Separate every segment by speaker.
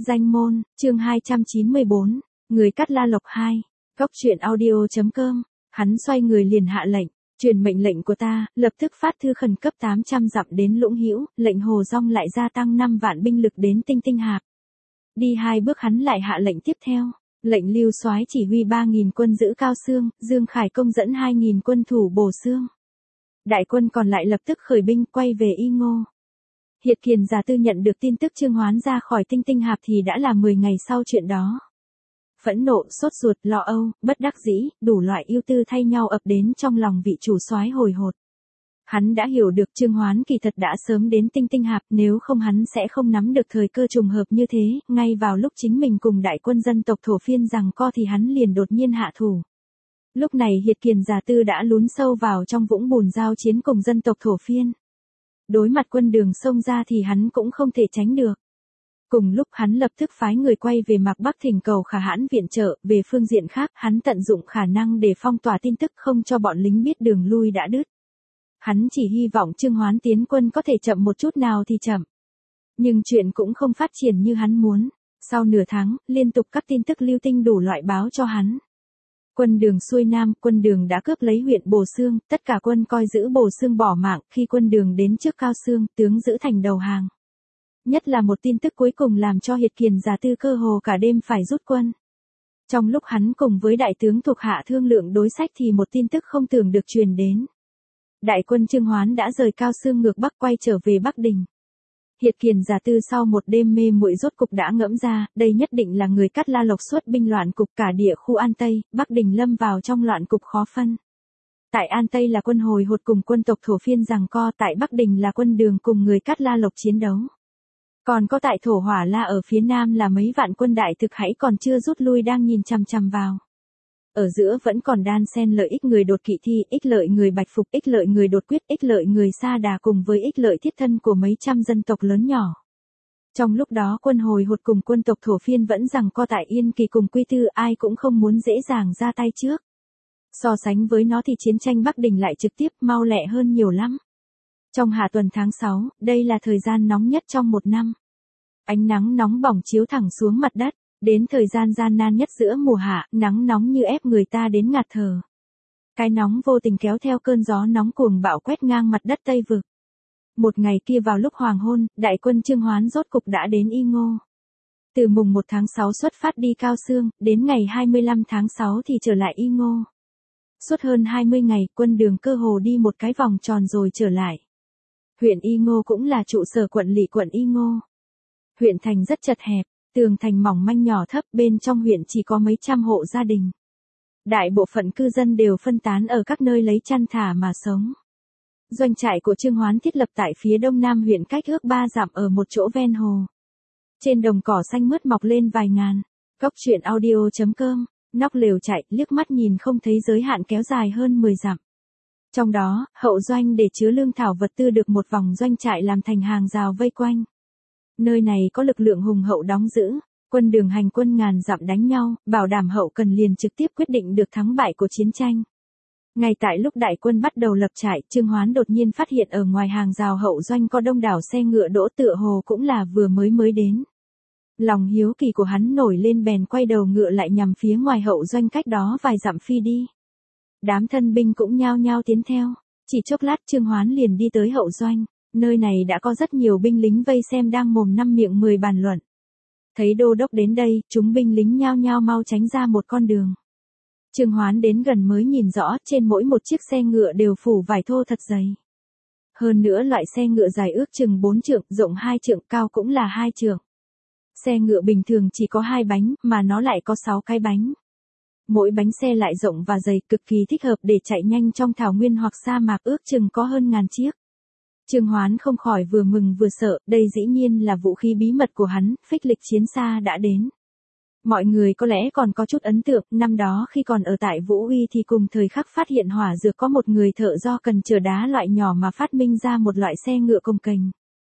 Speaker 1: Danh môn, chương 294, người cắt La Lộc 2, Cóc truyện audio.com, hắn xoay người liền hạ lệnh, truyền mệnh lệnh của ta, lập tức phát thư khẩn cấp 800 dặm đến Lũng Hữu, lệnh Hồ Dong lại gia tăng 5 vạn binh lực đến Tinh Tinh Hạp. Đi 2 bước hắn lại hạ lệnh tiếp theo, lệnh Lưu Soái chỉ huy 3.000 quân giữ Cao Xương, Dương Khải Công dẫn 2.000 quân thủ Bồ Xương. Đại quân còn lại lập tức khởi binh quay về Y Ngô. Hiệt Kiền Già Tư nhận được tin tức Trương Hoán ra khỏi Tinh Tinh Hạp thì đã là 10 ngày sau chuyện đó. Phẫn nộ, sốt ruột, lo âu, bất đắc dĩ, đủ loại ưu tư thay nhau ập đến trong lòng vị chủ soái hồi hột. Hắn đã hiểu được Trương Hoán kỳ thật đã sớm đến Tinh Tinh Hạp, nếu không hắn sẽ không nắm được thời cơ trùng hợp như thế, ngay vào lúc chính mình cùng đại quân dân tộc Thổ Phiên giằng co thì hắn liền đột nhiên hạ thủ. Lúc này Hiệt Kiền Già Tư đã lún sâu vào trong vũng bùn giao chiến cùng dân tộc Thổ Phiên. Đối mặt quân đường xông ra thì hắn cũng không thể tránh được. Cùng lúc hắn lập tức phái người quay về Mạc Bắc thỉnh cầu Khả Hãn viện trợ, về phương diện khác hắn tận dụng khả năng để phong tỏa tin tức không cho bọn lính biết đường lui đã đứt. Hắn chỉ hy vọng Trương Hoán tiến quân có thể chậm một chút nào thì chậm. Nhưng chuyện cũng không phát triển như hắn muốn. Sau nửa tháng, liên tục các tin tức lưu tinh đủ loại báo cho hắn. Quân đường xuôi nam, quân đường đã cướp lấy huyện Bồ Xương, tất cả quân coi giữ Bồ Xương bỏ mạng, khi quân đường đến trước Cao Xương, tướng giữ thành đầu hàng. Nhất là một tin tức cuối cùng làm cho Hiệt Kiền Già Tư cơ hồ cả đêm phải rút quân. Trong lúc hắn cùng với đại tướng thuộc hạ thương lượng đối sách thì một tin tức không tưởng được truyền đến. Đại quân Trương Hoán đã rời Cao Xương ngược Bắc quay trở về Bắc Đình. Hiệt Kiền Già Tư sau một đêm mê muội rốt cục đã ngẫm ra, đây nhất định là người cắt La Lộc xuất binh loạn cục cả địa khu An Tây, Bắc Đình lâm vào trong loạn cục khó phân. Tại An Tây là quân hồi hột cùng quân tộc Thổ Phiên giằng co, tại Bắc Đình là quân đường cùng người cắt La Lộc chiến đấu. Còn có tại Thổ Hỏa La ở phía nam là mấy vạn quân đại thực hãy còn chưa rút lui đang nhìn chằm chằm vào. Ở giữa vẫn còn đan xen lợi ích người đột kỵ thi, ích lợi người bạch phục, ích lợi người đột quyết, ích lợi người sa đà cùng với ích lợi thiết thân của mấy trăm dân tộc lớn nhỏ. Trong lúc đó quân hồi hột cùng quân tộc Thổ Phiên vẫn giằng co tại Yên Kỳ cùng Quy Tư, ai cũng không muốn dễ dàng ra tay trước. So sánh với nó thì chiến tranh Bắc Đình lại trực tiếp mau lẹ hơn nhiều lắm. Trong hạ tuần tháng 6, đây là thời gian nóng nhất trong một năm. Ánh nắng nóng bỏng chiếu thẳng xuống mặt đất, đến thời gian gian nan nhất giữa mùa hạ, nắng nóng như ép người ta đến ngạt thở. Cái nóng vô tình kéo theo cơn gió nóng cuồng bạo quét ngang mặt đất Tây Vực. Một ngày kia vào lúc hoàng hôn, đại quân Trương Hoán rốt cục đã đến Y Ngô. Từ mùng 1 tháng 6 xuất phát đi Cao Xương, đến ngày 25 tháng 6 thì trở lại Y Ngô. Suốt hơn 20 ngày, quân đường cơ hồ đi một cái vòng tròn rồi trở lại. Huyện Y Ngô cũng là trụ sở quận lỵ quận Y Ngô. Huyện thành rất chật hẹp, tường thành mỏng manh nhỏ thấp, bên trong huyện chỉ có mấy trăm hộ gia đình. Đại bộ phận cư dân đều phân tán ở các nơi lấy chăn thả mà sống. Doanh trại của Trương Hoán thiết lập tại phía đông nam huyện cách ước 3 dặm ở một chỗ ven hồ. Trên đồng cỏ xanh mướt mọc lên vài ngàn. Cóc truyện audio.com, nóc lều trại, liếc mắt nhìn không thấy giới hạn kéo dài hơn 10 dặm. Trong đó, hậu doanh để chứa lương thảo vật tư được một vòng doanh trại làm thành hàng rào vây quanh. Nơi này có lực lượng hùng hậu đóng giữ, quân đường hành quân ngàn dặm đánh nhau, bảo đảm hậu cần liền trực tiếp quyết định được thắng bại của chiến tranh. Ngay tại lúc đại quân bắt đầu lập trại, Trương Hoán đột nhiên phát hiện ở ngoài hàng rào hậu doanh có đông đảo xe ngựa đỗ, tựa hồ cũng là vừa mới đến. Lòng hiếu kỳ của hắn nổi lên bèn quay đầu ngựa lại nhằm phía ngoài hậu doanh cách đó vài dặm phi đi. Đám thân binh cũng nhao nhao tiến theo, chỉ chốc lát Trương Hoán liền đi tới hậu doanh. Nơi này đã có rất nhiều binh lính vây xem đang mồm năm miệng 10 bàn luận. Thấy đô đốc đến đây, chúng binh lính nhao nhao mau tránh ra một con đường. Trương Hoán đến gần mới nhìn rõ, trên mỗi một chiếc xe ngựa đều phủ vải thô thật dày. Hơn nữa loại xe ngựa dài ước chừng 4 trượng, rộng 2 trượng, cao cũng là 2 trượng. Xe ngựa bình thường chỉ có 2 bánh, mà nó lại có 6 cái bánh. Mỗi bánh xe lại rộng và dày, cực kỳ thích hợp để chạy nhanh trong thảo nguyên hoặc sa mạc, ước chừng có hơn ngàn chiếc. Trương Hoán không khỏi vừa mừng vừa sợ, đây dĩ nhiên là vũ khí bí mật của hắn, phích lịch chiến xa đã đến. Mọi người có lẽ còn có chút ấn tượng, năm đó khi còn ở tại Vũ Uy thì cùng thời khắc phát hiện hỏa dược có một người thợ do cần chở đá loại nhỏ mà phát minh ra một loại xe ngựa cồng kềnh.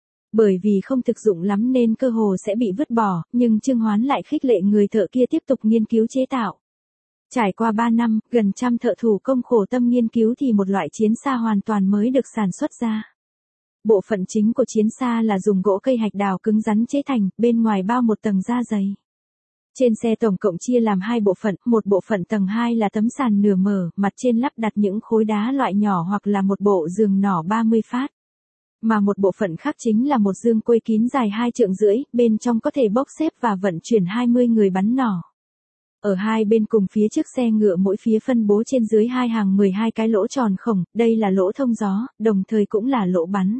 Speaker 1: Bởi vì không thực dụng lắm nên cơ hồ sẽ bị vứt bỏ, nhưng Trương Hoán lại khích lệ người thợ kia tiếp tục nghiên cứu chế tạo. Trải qua 3 năm, gần trăm thợ thủ công khổ tâm nghiên cứu thì một loại chiến xa hoàn toàn mới được sản xuất ra. Bộ phận chính của chiến xa là dùng gỗ cây hạch đào cứng rắn chế thành, bên ngoài bao một tầng da dày. Trên xe tổng cộng chia làm hai bộ phận, một bộ phận tầng 2 là tấm sàn nửa mở, mặt trên lắp đặt những khối đá loại nhỏ hoặc là một bộ giường nỏ 30 phát. Mà một bộ phận khác chính là một giương quây kín dài 2,5 trượng, bên trong có thể bốc xếp và vận chuyển 20 người bắn nỏ. Ở hai bên cùng phía trước xe ngựa mỗi phía phân bố trên dưới hai hàng 12 cái lỗ tròn khổng, đây là lỗ thông gió, đồng thời cũng là lỗ bắn.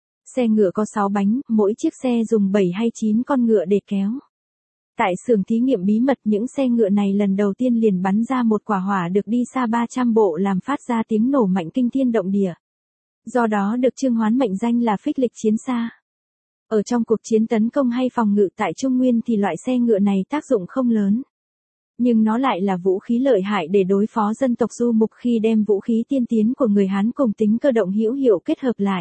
Speaker 1: Xe ngựa có 6 bánh, mỗi chiếc xe dùng 7 hay 9 con ngựa để kéo. Tại xưởng thí nghiệm bí mật, những xe ngựa này lần đầu tiên liền bắn ra một quả hỏa được đi xa 300 bộ làm phát ra tiếng nổ mạnh kinh thiên động địa. Do đó được Trương Hoán mệnh danh là phích lịch chiến xa. Ở trong cuộc chiến tấn công hay phòng ngự tại Trung Nguyên thì loại xe ngựa này tác dụng không lớn. Nhưng nó lại là vũ khí lợi hại để đối phó dân tộc du mục khi đem vũ khí tiên tiến của người Hán cùng tính cơ động hữu hiệu kết hợp lại.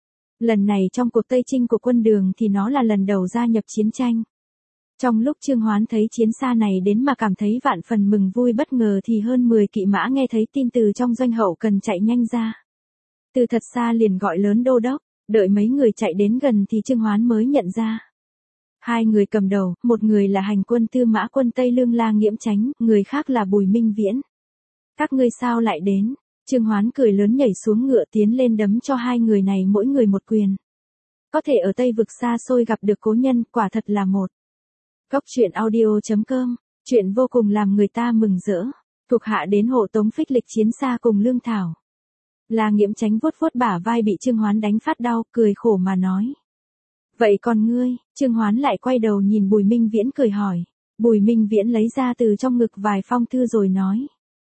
Speaker 1: Lần này trong cuộc Tây Chinh của quân Đường thì nó là lần đầu gia nhập chiến tranh. Trong lúc Trương Hoán thấy chiến xa này đến mà cảm thấy vạn phần mừng vui bất ngờ thì hơn 10 kỵ mã nghe thấy tin từ trong doanh hậu cần chạy nhanh ra. Từ thật xa liền gọi lớn đô đốc, đợi mấy người chạy đến gần thì Trương Hoán mới nhận ra. Hai người cầm đầu, một người là hành quân Tư Mã quân Tây Lương La Nghiễm Chánh, người khác là Bùi Minh Viễn. Các ngươi sao lại đến? Trương Hoán cười lớn nhảy xuống ngựa tiến lên đấm cho hai người này mỗi người một quyền. Có thể ở Tây vực xa xôi gặp được cố nhân, quả thật là một. Cốc truyện audio.com, chuyện vô cùng làm người ta mừng rỡ. Thuộc hạ đến hộ tống phích lịch chiến xa cùng lương thảo. La Nghiễm Chánh vuốt vuốt bả vai bị Trương Hoán đánh phát đau, cười khổ mà nói. Vậy còn ngươi? Trương Hoán lại quay đầu nhìn Bùi Minh Viễn cười hỏi. Bùi Minh Viễn lấy ra từ trong ngực vài phong thư rồi nói.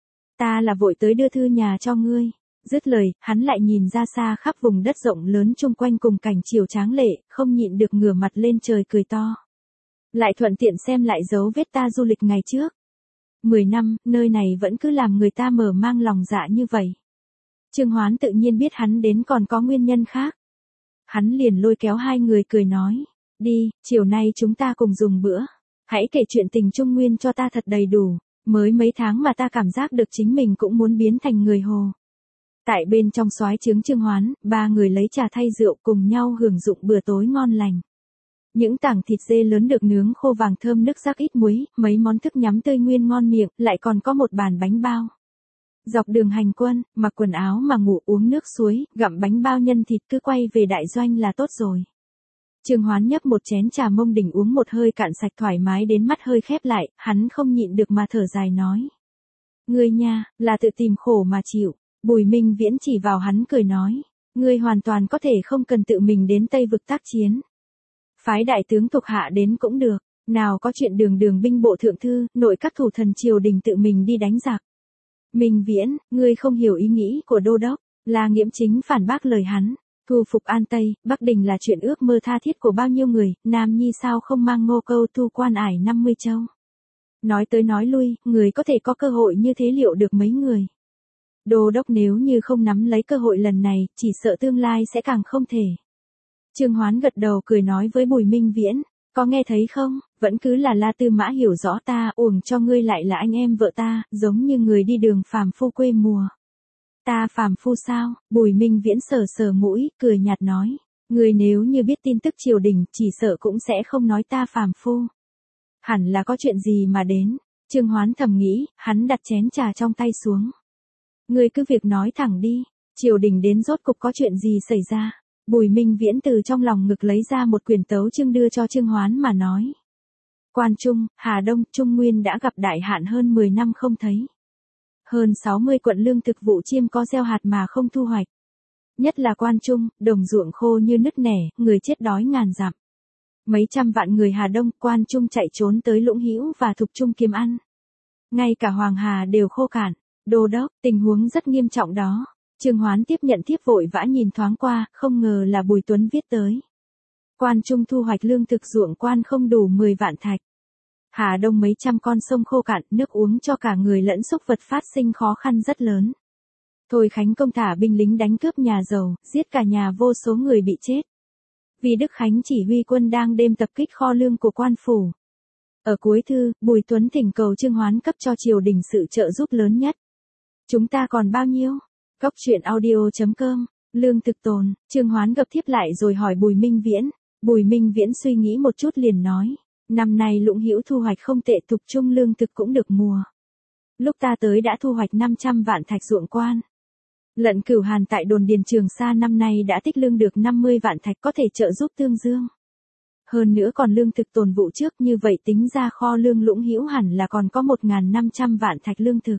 Speaker 1: Ta là vội tới đưa thư nhà cho ngươi. Dứt lời, hắn lại nhìn ra xa khắp vùng đất rộng lớn chung quanh cùng cảnh chiều tráng lệ, không nhịn được ngửa mặt lên trời cười to. Lại thuận tiện xem lại dấu vết ta du lịch ngày trước. 10 năm, nơi này vẫn cứ làm người ta mở mang lòng dạ như vậy. Trương Hoán tự nhiên biết hắn đến còn có nguyên nhân khác. Hắn liền lôi kéo hai người cười nói. Đi, chiều nay chúng ta cùng dùng bữa. Hãy kể chuyện tình Trung Nguyên cho ta thật đầy đủ. Mới mấy tháng mà ta cảm giác được chính mình cũng muốn biến thành người Hồ. Tại bên trong soái trướng Trương Hoán, ba người lấy trà thay rượu cùng nhau hưởng dụng bữa tối ngon lành. Những tảng thịt dê lớn được nướng khô vàng thơm nước rắc ít muối, mấy món thức nhắm tươi nguyên ngon miệng, lại còn có một bàn bánh bao. Dọc đường hành quân, mặc quần áo mà ngủ uống nước suối, gặm bánh bao nhân thịt cứ quay về đại doanh là tốt rồi. Trương Hoán nhấp một chén trà mông đỉnh uống một hơi cạn sạch thoải mái đến mắt hơi khép lại, hắn không nhịn được mà thở dài nói. Ngươi nha, là tự tìm khổ mà chịu. Bùi Minh Viễn chỉ vào hắn cười nói. Ngươi hoàn toàn có thể không cần tự mình đến Tây vực tác chiến. Phái đại tướng thuộc hạ đến cũng được, nào có chuyện đường binh bộ thượng thư, nội các thủ thần triều đình tự mình đi đánh giặc. Minh Viễn, ngươi không hiểu ý nghĩ của đô đốc. La Nghiễm Chính phản bác lời hắn. Thu phục An Tây, Bắc Đình là chuyện ước mơ tha thiết của bao nhiêu người, Nam Nhi sao không mang Ngô Câu thu quan ải 50 châu. Nói tới nói lui, người có thể có cơ hội như thế liệu được mấy người. Đô đốc nếu như không nắm lấy cơ hội lần này, chỉ sợ tương lai sẽ càng không thể. Trương Hoán gật đầu cười nói với Bùi Minh Viễn, có nghe thấy không, vẫn cứ là La Tư Mã hiểu rõ ta, uổng cho ngươi lại là anh em vợ ta, giống như người đi đường phàm phu quê mùa. Ta phàm phu sao? Bùi Minh Viễn sờ sờ mũi, cười nhạt nói, ngươi nếu như biết tin tức triều đình, chỉ sợ cũng sẽ không nói ta phàm phu. Hẳn là có chuyện gì mà đến. Trương Hoán thầm nghĩ, hắn đặt chén trà trong tay xuống. Ngươi cứ việc nói thẳng đi, triều đình đến rốt cục có chuyện gì xảy ra? Bùi Minh Viễn từ trong lòng ngực lấy ra một quyển tấu chương đưa cho Trương Hoán mà nói. Quan Trung, Hà Đông, Trung Nguyên đã gặp đại hạn hơn 10 năm không thấy. Hơn 60 quận lương thực vụ chiêm có gieo hạt mà không thu hoạch. Nhất là Quan Trung, đồng ruộng khô như nứt nẻ, người chết đói ngàn dặm. Mấy trăm vạn người Hà Đông, Quan Trung chạy trốn tới Lũng Hữu và Thục Trung kiếm ăn. Ngay cả Hoàng Hà đều khô cạn. Đô đốc, tình huống rất nghiêm trọng đó. Trương Hoán tiếp nhận thiếp vội vã nhìn thoáng qua, không ngờ là Bùi Tuấn viết tới. Quan Trung thu hoạch lương thực ruộng quan không đủ 10 vạn thạch. Hà Đông mấy trăm con sông khô cạn, nước uống cho cả người lẫn súc vật phát sinh khó khăn rất lớn. Thôi Khánh Công thả binh lính đánh cướp nhà giàu, giết cả nhà vô số người bị chết. Vì Đức Khánh chỉ huy quân đang đêm tập kích kho lương của quan phủ. Ở cuối thư, Bùi Tuấn thỉnh cầu Trương Hoán cấp cho triều đình sự trợ giúp lớn nhất. Chúng ta còn bao nhiêu? Cốc truyện audio.com Lương thực tồn, Trương Hoán gập thiếp lại rồi hỏi Bùi Minh Viễn. Bùi Minh Viễn suy nghĩ một chút liền nói, năm nay Lũng Hữu thu hoạch không tệ, tục trung lương thực cũng được mùa. Lúc ta tới đã thu hoạch 500 vạn thạch ruộng quan. Lận Cửu Hàn tại đồn điền Trường Sa năm nay đã tích lương được 50 vạn thạch, có thể trợ giúp Tương Dương. Hơn nữa còn lương thực tồn vụ trước, như vậy tính ra kho lương Lũng Hữu hẳn là còn có 1.500 vạn thạch lương thực.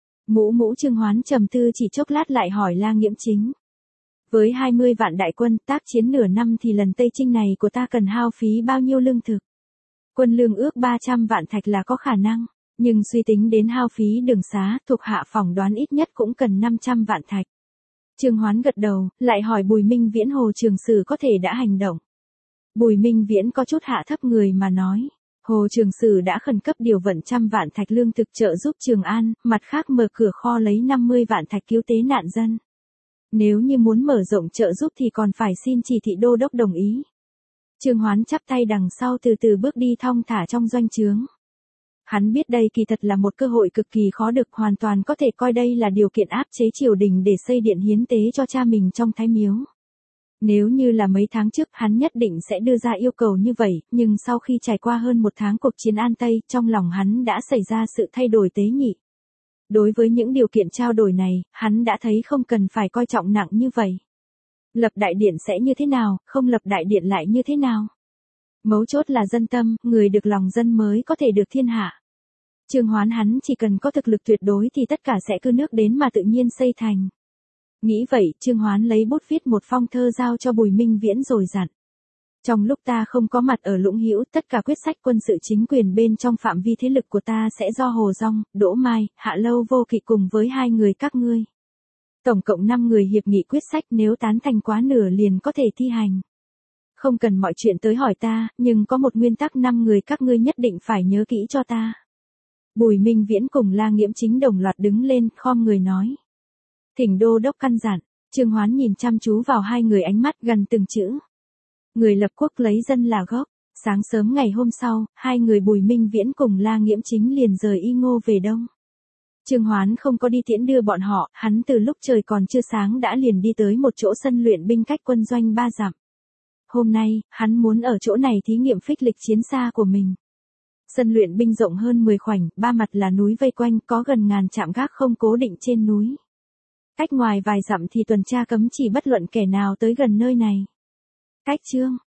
Speaker 1: Mũ Trương Hoán trầm tư chỉ chốc lát lại hỏi La Nghiễm Chính. Với 20 vạn đại quân tác chiến nửa năm thì lần Tây Chinh này của ta cần hao phí bao nhiêu lương thực? Quân lương ước 300 vạn thạch là có khả năng, nhưng suy tính đến hao phí đường xá, thuộc hạ phỏng đoán ít nhất cũng cần 500 vạn thạch. Trương Hoán gật đầu, lại hỏi Bùi Minh Viễn Hồ Trường Sử có thể đã hành động. Bùi Minh Viễn có chút hạ thấp người mà nói, Hồ Trường Sử đã khẩn cấp điều vận 100 vạn thạch lương thực trợ giúp Trường An, mặt khác mở cửa kho lấy 50 vạn thạch cứu tế nạn dân. Nếu như muốn mở rộng trợ giúp thì còn phải xin chỉ thị đô đốc đồng ý. Trương Hoán chắp tay đằng sau từ từ bước đi thong thả trong doanh trướng. Hắn biết đây kỳ thật là một cơ hội cực kỳ khó được, hoàn toàn có thể coi đây là điều kiện áp chế triều đình để xây điện hiến tế cho cha mình trong Thái Miếu. Nếu như là mấy tháng trước hắn nhất định sẽ đưa ra yêu cầu như vậy, nhưng sau khi trải qua hơn một tháng cuộc chiến An Tây, trong lòng hắn đã xảy ra sự thay đổi tế nhị. Đối với những điều kiện trao đổi này, hắn đã thấy không cần phải coi trọng nặng như vậy. Lập đại điện sẽ như thế nào, không lập đại điện lại như thế nào? Mấu chốt là dân tâm, người được lòng dân mới có thể được thiên hạ. Trương Hoán hắn chỉ cần có thực lực tuyệt đối thì tất cả sẽ cứ nước đến mà tự nhiên xây thành. Nghĩ vậy, Trương Hoán lấy bút viết một phong thơ giao cho Bùi Minh Viễn rồi dặn. Trong lúc ta không có mặt ở Lũng Hữu, tất cả quyết sách quân sự chính quyền bên trong phạm vi thế lực của ta sẽ do Hồ Dong, Đỗ Mai, Hạ Lâu Vô Kỵ cùng với 2 người các ngươi. Tổng cộng 5 người hiệp nghị quyết sách, nếu tán thành quá nửa liền có thể thi hành. Không cần mọi chuyện tới hỏi ta, nhưng có một nguyên tắc 5 người các ngươi nhất định phải nhớ kỹ cho ta. Bùi Minh Viễn cùng La Nghiễm Chính đồng loạt đứng lên, khom người nói. Thỉnh đô đốc căn dặn. Trương Hoán nhìn chăm chú vào 2 người, ánh mắt gần từng chữ. Người lập quốc lấy dân là gốc. Sáng sớm ngày hôm sau, 2 người Bùi Minh Viễn cùng La Nghiễm Chính liền rời Y Ngô về đông. Trương Hoán không có đi tiễn đưa bọn họ, hắn từ lúc trời còn chưa sáng đã liền đi tới một chỗ sân luyện binh cách quân doanh 3 dặm. Hôm nay, hắn muốn ở chỗ này thí nghiệm phích lịch chiến xa của mình. Sân luyện binh rộng hơn 10 khoảnh, 3 mặt là núi vây quanh, có gần ngàn trạm gác không cố định trên núi. Cách ngoài vài dặm thì tuần tra cấm chỉ bất luận kẻ nào tới gần nơi này. Cách chương